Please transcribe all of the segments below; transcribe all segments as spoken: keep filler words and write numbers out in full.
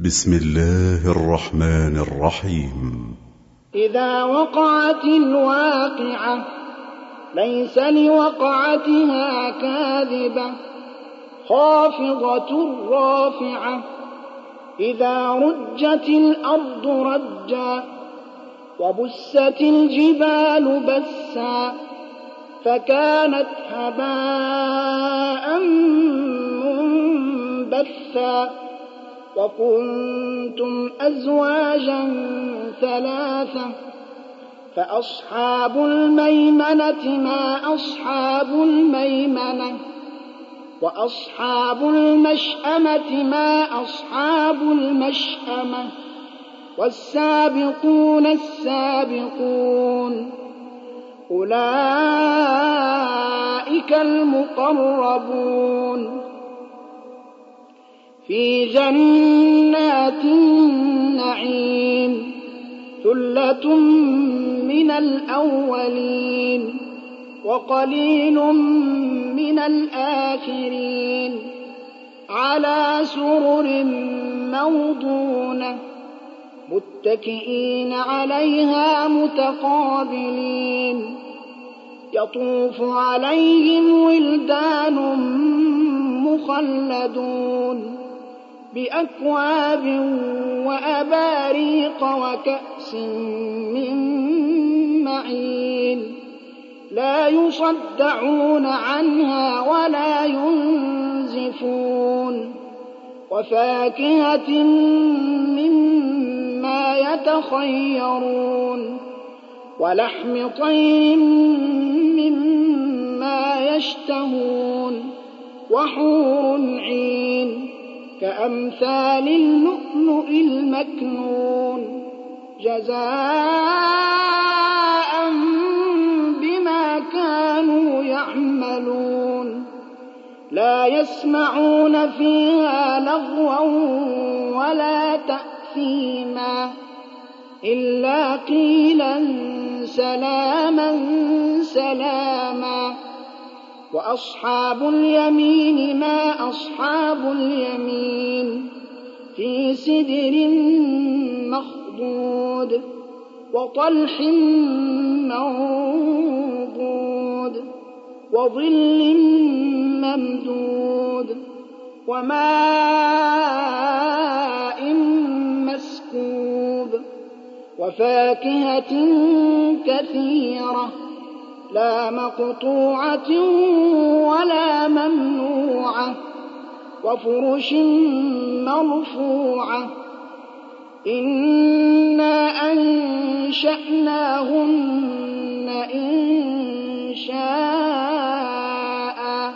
بسم الله الرحمن الرحيم. إذا وقعت الواقعة ليس لوقعتها كاذبة خافضة رافعة إذا رجت الأرض رجا وبست الجبال بسا فكانت هباء منبثا وكنتم أزواجا ثلاثة فأصحاب الميمنة ما أصحاب الميمنة وأصحاب المشأمة ما أصحاب المشأمة والسابقون السابقون أولئك المقربون في جنات النعيم ثلة من الأولين وقليل من الآخرين على سرر موضونة متكئين عليها متقابلين يطوف عليهم ولدان مخلدون بأكواب وأباريق وكأس من معين لا يصدعون عنها ولا ينزفون وفاكهة مما يتخيرون ولحم طير مما يشتهون وحور عين كأمثال اللؤلؤ المكنون جزاء بما كانوا يعملون لا يسمعون فيها لغوا ولا تأثيما إلا قيلا سلاما سلاما وأصحاب اليمين ما أصحاب اليمين في سدر مخضود وطلح منضود وظل ممدود وماء مسكوب وفاكهة كثيرة لا مقطوعة ولا ممنوعة وفرش مرفوعة إنا أنشأناهن إنشاء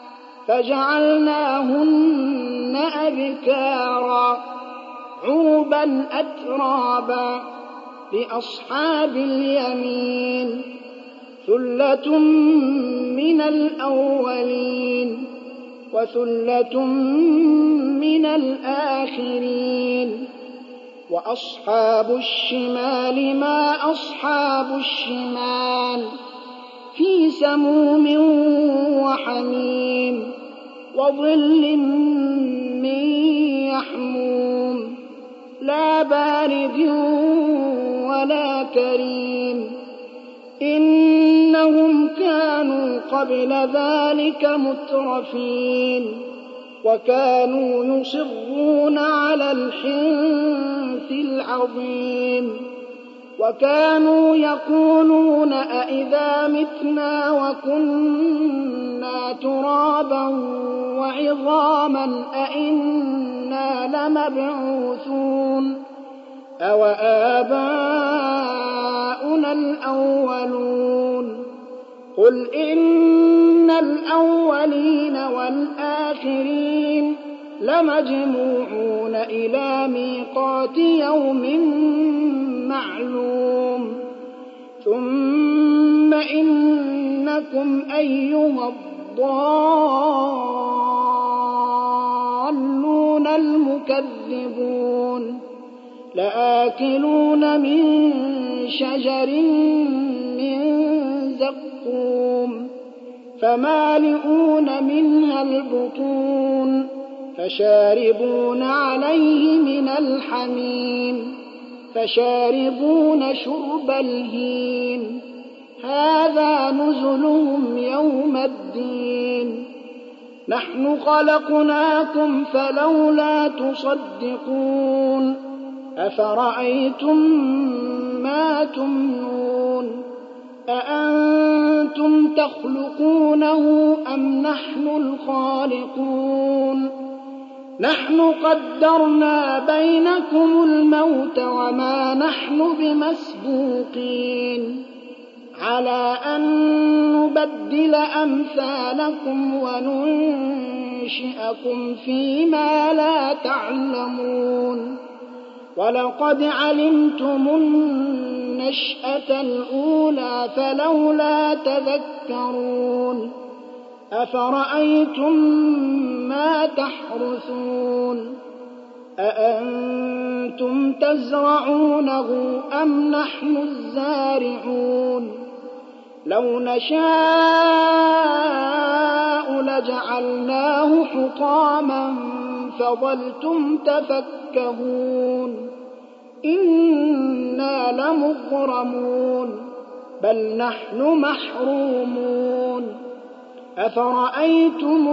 فجعلناهن أبكارا عربا أترابا لأصحاب اليمين ثلة من الأولين وثلة من الآخرين وأصحاب الشمال ما أصحاب الشمال في سموم وحميم وظل من يحموم لا بارد ولا كريم إنهم كانوا قبل ذلك مترفين وكانوا يصرون على الحنث العظيم وكانوا يقولون أئذا متنا وكنا ترابا وعظاما أئنا لمبعوثون أو آباؤنا الأولون قل إن الأولين والآخرين لمجموعون إلى ميقات يوم معلوم ثم إنكم أيها الضالون المكذبون لآكلون من شجر من زقوم فمالئون منها البطون فشاربون عليه من الحميم فشاربون شرب الهيم هذا نزلهم يوم الدين نحن خلقناكم فلولا تصدقون أفرأيتم ما تمنون أأنتم تخلقونه أم نحن الخالقون نحن قدرنا بينكم الموت وما نحن بمسبوقين على أن نبدل أمثالكم وننشئكم فيما لا تعلمون ولقد علمتم النشأة الأولى فلولا تذكرون أفرأيتم ما تحرثون أأنتم تزرعونه أم نحن الزارعون لو نشاء لجعلناه حطاما فظلتم تفكهون إنا لمغرمون بل نحن محرومون أفرأيتم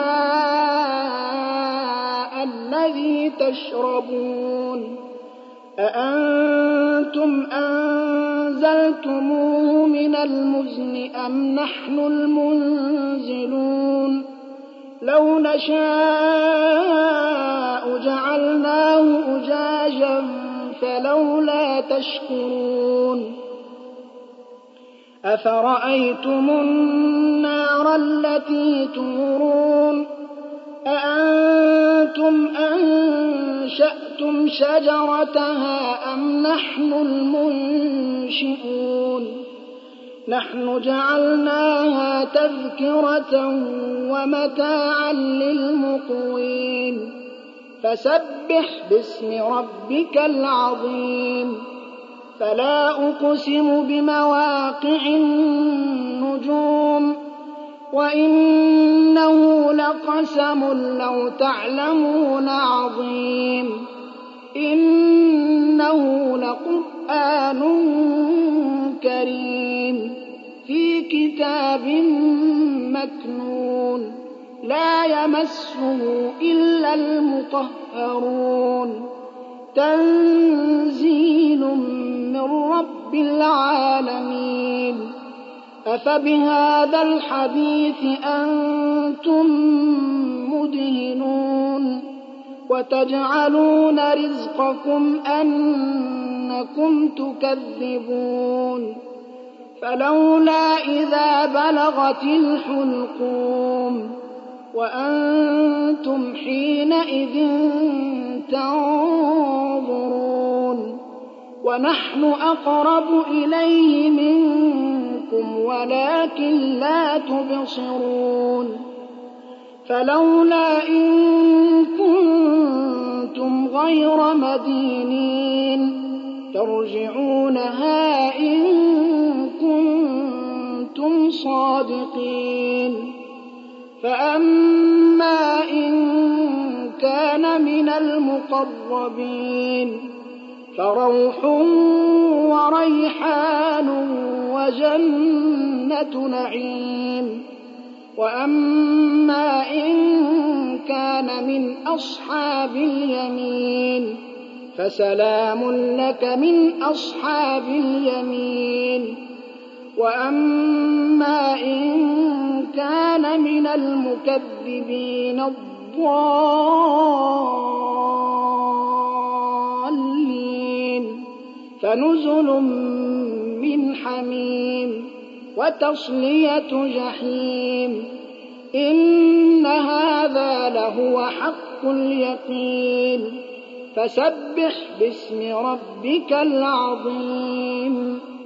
الماء الذي تشربون أأنتم أنزلتموه من المزن أم نحن المنزلون لو نشاء جعلناه أجاجا فلولا تشكرون أفرأيتم النار التي تورون أأنتم أنشأتم شجرتها أم نحن المنشئون نحن جعلناها تذكرة ومتاعا للمقوين فسبح باسم ربك العظيم فلا أقسم بمواقع النجوم وإنه لقسم لو تعلمون عظيم إنه لقرآن كريم في كتاب مكنون لا يمسه إلا المطهرون تنزيل من رب العالمين أفبهذا الحديث أنتم مدهنون وتجعلون رزقكم أنكم تكذبون فلولا إذا بلغت الحلقوم وأنتم حينئذ تنظرون ونحن أقرب إليه منكم ولكن لا تبصرون فلولا إن كنتم غير مدينين ترجعونها إن كنتم صادقين فأما إن كان من المقربين فروح وريحان وجنة نعيم وأما إن كان من أصحاب اليمين فسلام لك من أصحاب اليمين وأما إن كان من المكذبين الضالين فنزل من حميم وتصلية جحيم إن هذا لهو حق اليقين فسبح باسم ربك العظيم